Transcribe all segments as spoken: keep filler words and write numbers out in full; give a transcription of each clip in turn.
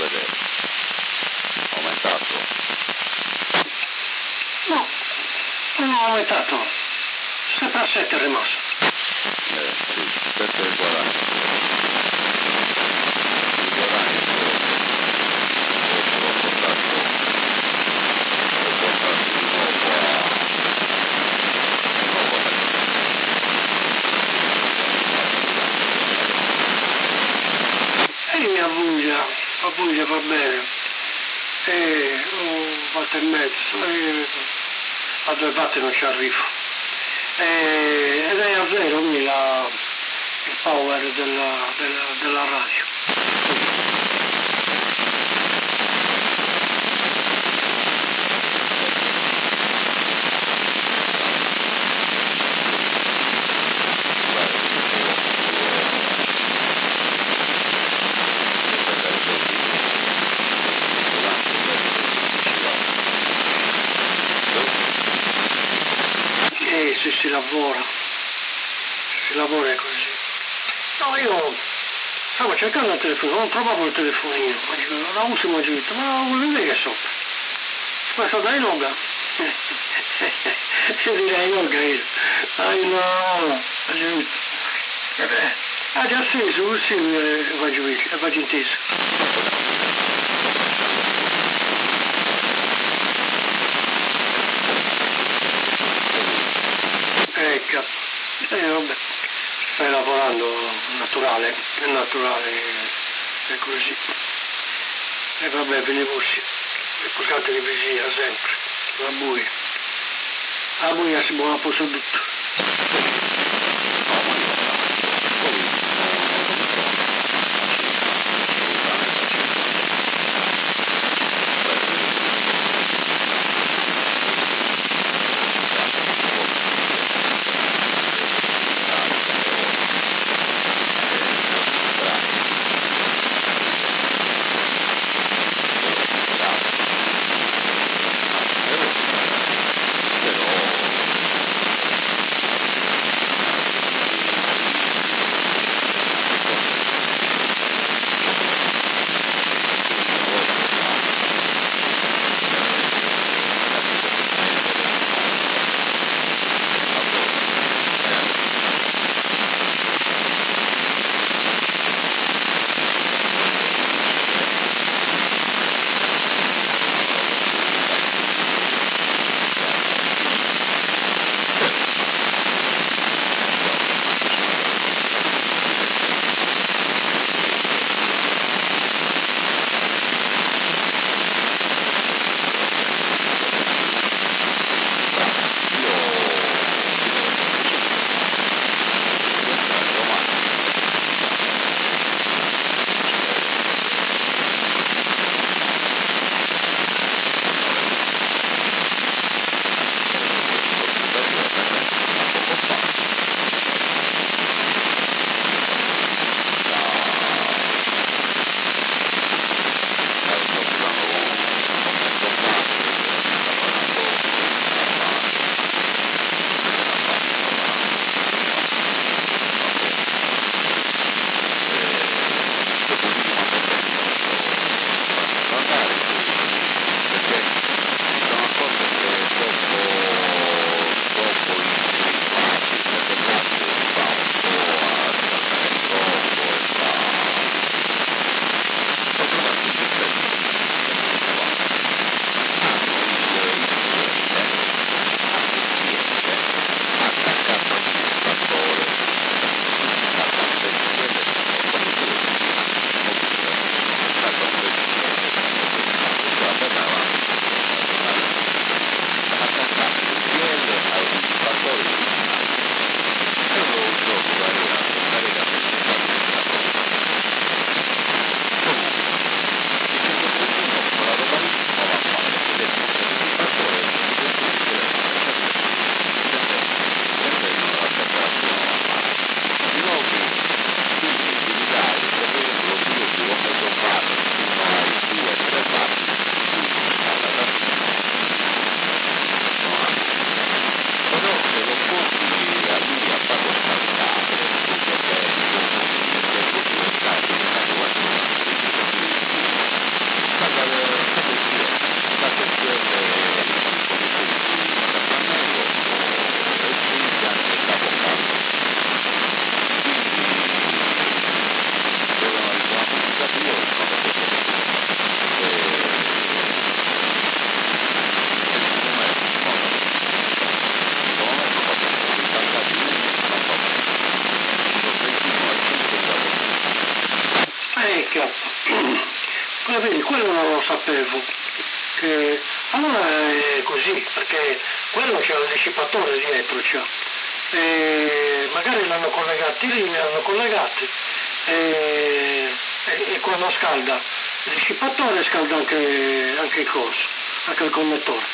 vedere? Aumentato? No, non ho aumentato. Sempre a sette è rimasto. Eh, sì, sette e quaranta. Il guadagno l'ho portato, l'ho portato di nuovo a, di nuovo a E a Puglia, a Puglia va bene. E un watt e mezzo, e a due watt non ci arrivo. E, ed è a zero quindi la, il power della, della, della radio. E se si lavora, se si lavora è così. No, io stavo cercando il telefono, non trovavo il telefonino, ma dico, la uso mi ho detto, ma vuoi vedere che sopra? Questo da yoga? Io direi yoga io. Dai no, ha già acceso così e faccio vedere, e faccio inteso. Ecco, eh, vabbè, stai lavorando naturale, è naturale, è così. E vabbè, ve ne voci, e portate di vicina sempre, la buia. La buia si buona posso tutto. Eh, vedi, quello non lo sapevo. Che... Allora è così, perché quello c'è un dissipatore dietro, c'è. E magari l'hanno collegati lì, li hanno collegati e, e, e quando scalda il dissipatore scalda anche, anche il coso, anche il connettore.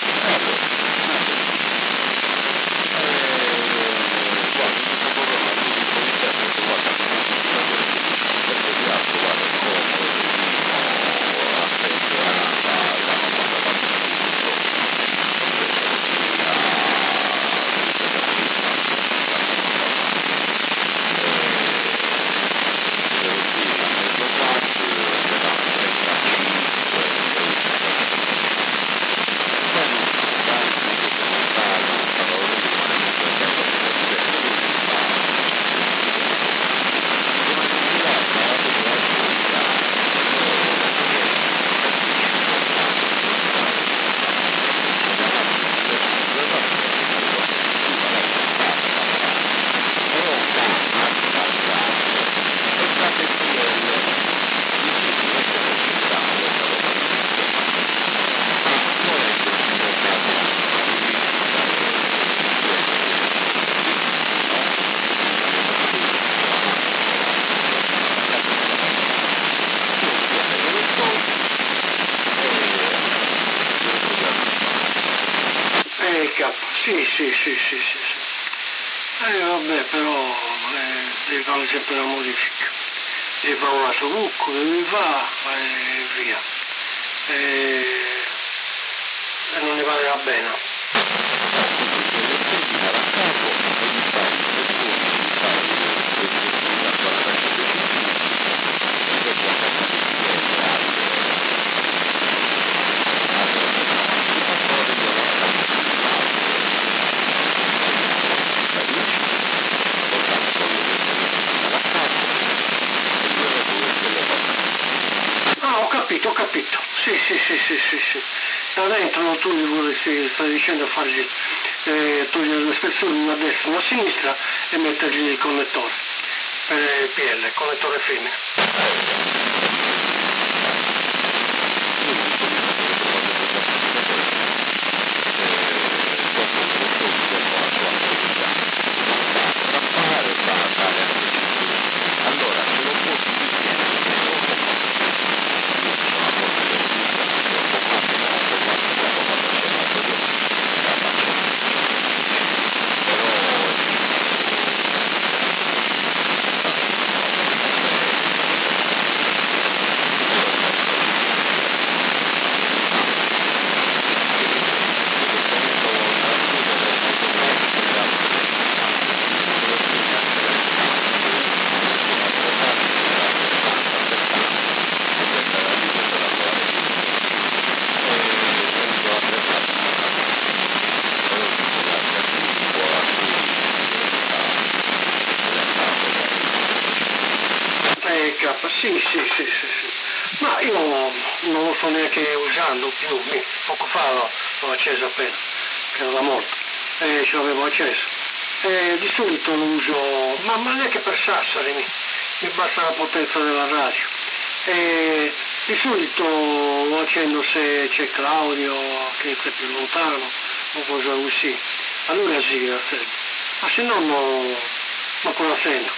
Sì, sì, sì, sì, sì, sì. Eh vabbè, però eh, devi fare sempre la modifica. Devi fare un altro buco, devi fare e via. E, e non ne vale la pena. Ah, ho capito, ho capito. Sì, sì, sì, sì, sì, sì. Da dentro tu gli vorresti, stai dicendo fargli eh, togliere le spezzoni una a destra e una a sinistra e mettergli il connettore per il P L, il connettore femmina. Sì, sì, sì, sì, sì. Ma io non lo sto neanche usando più, poco fa l'ho, l'ho acceso appena, che era da molto, e ce l'avevo acceso. E di solito lo uso, ma, ma neanche per Sassari, mi, mi basta la potenza della radio. E di solito lo accendo se c'è Claudio che è più lontano o cosa così. Allora sì, la sento. Ma se no non non la sento.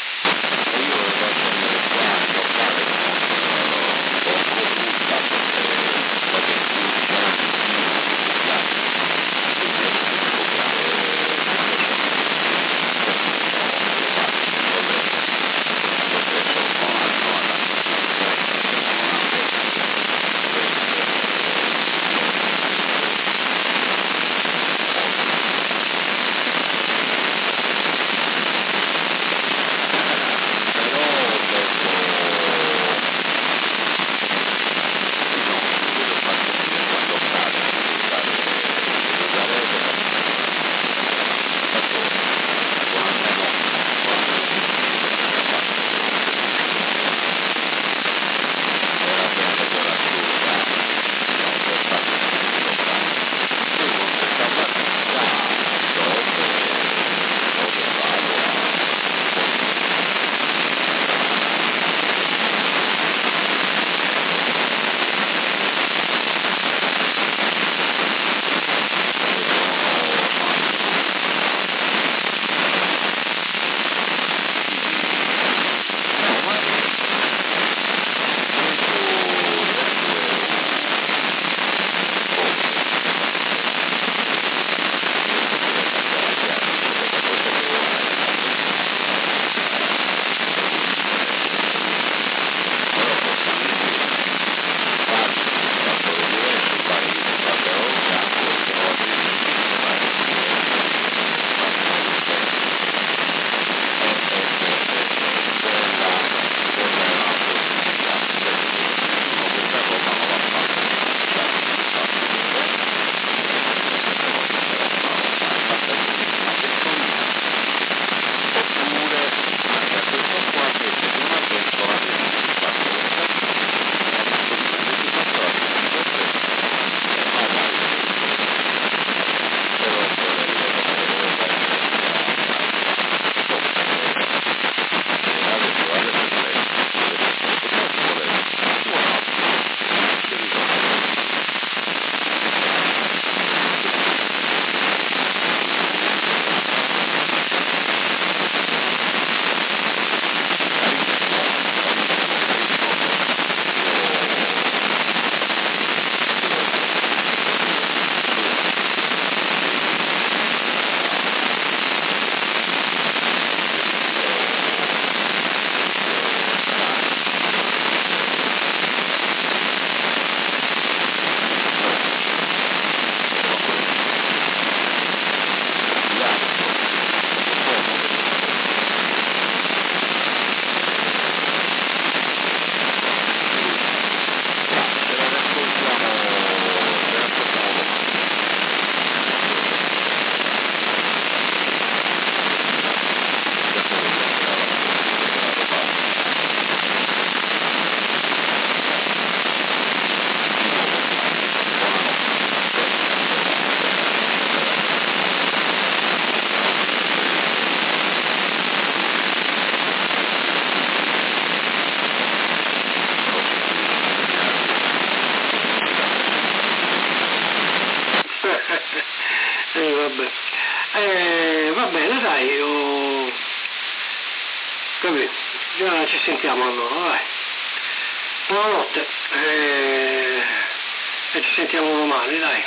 vabbè. Eh, va bene, dai, io... Capito? Già ci sentiamo allora, vai. Buonanotte. Eh, e ci sentiamo domani, dai.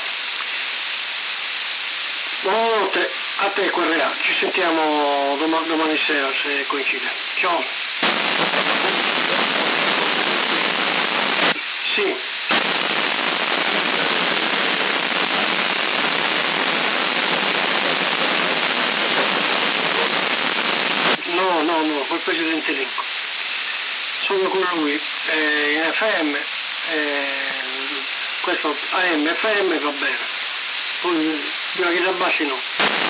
Buonanotte a te Correa, ci sentiamo doma- domani sera se coincide. Ciao. Sì. No, no, no, col presidente Lincoln. Sono con lui, eh, in F M, eh, questo A M, F M va bene. Poi prima che si abbassi no.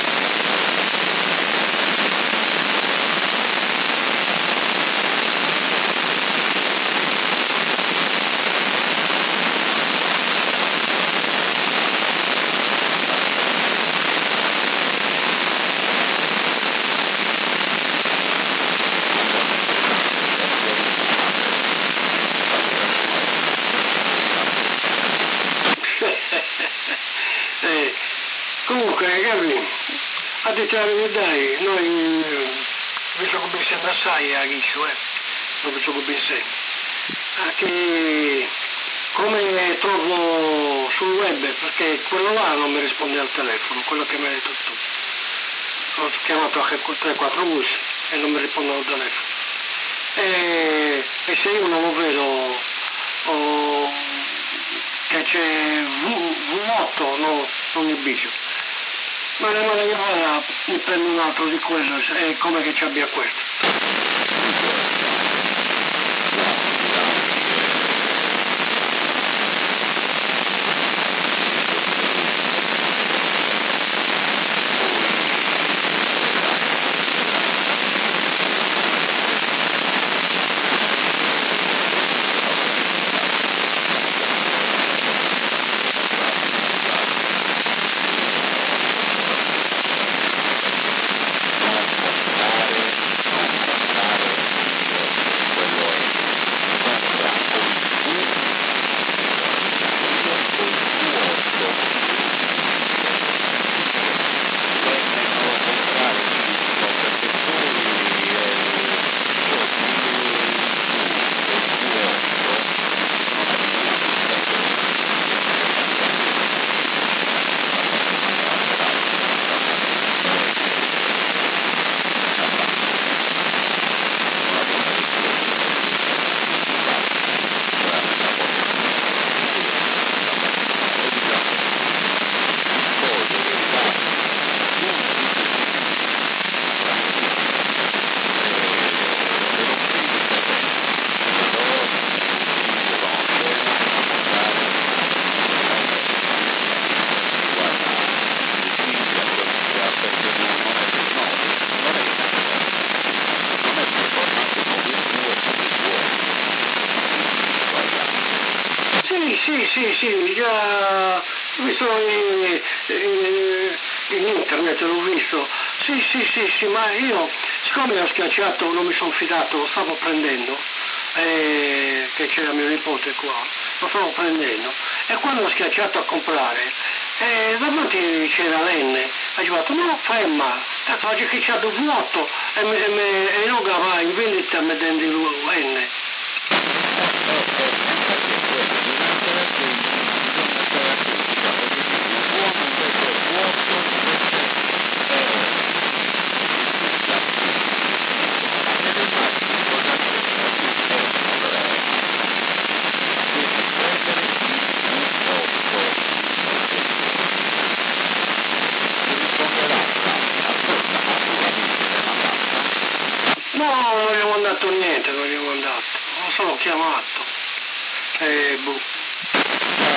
eh, comunque Gabri, a te la verità, noi vi sono pensando assai a Chiccio, eh, non vi sono pensando. Anche come trovo sul web, perché quello là non mi risponde al telefono, quello che mi hai detto tu. Ho chiamato anche tre quattro bus e non mi rispondono al telefono. E, e se io non lo vedo oh, che c'è V otto, no, non il bicio. Ma ne vado che vada, mi prendo un altro di quello e come che ci abbia questo. Sì, sì, sì, sì, già ho visto in, in, in internet, l'ho visto. Sì, sì, sì, sì, ma io, siccome ho schiacciato, non mi sono fidato, lo stavo prendendo, eh, che c'era mio nipote qua, lo stavo prendendo, e quando ho schiacciato a comprare, eh, davanti c'era l'N, ha detto no, ferma, tanto oggi che c'ha V otto e, me, e, me, e io va in vendita mettendo il N. No, non gli ho mandato niente, non gli ho mandato, non sono chiamato. E boh.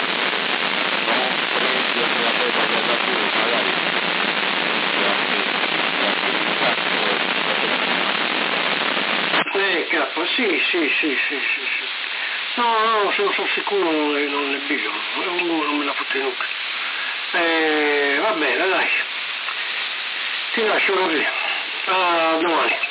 Magari Che K? Sì, sì, sì, sì, sì, sì. No, no, se non sono sicuro non le, non le biglio, non me la fotte nulla. Eh, va bene, dai. Ti lascio così. A domani.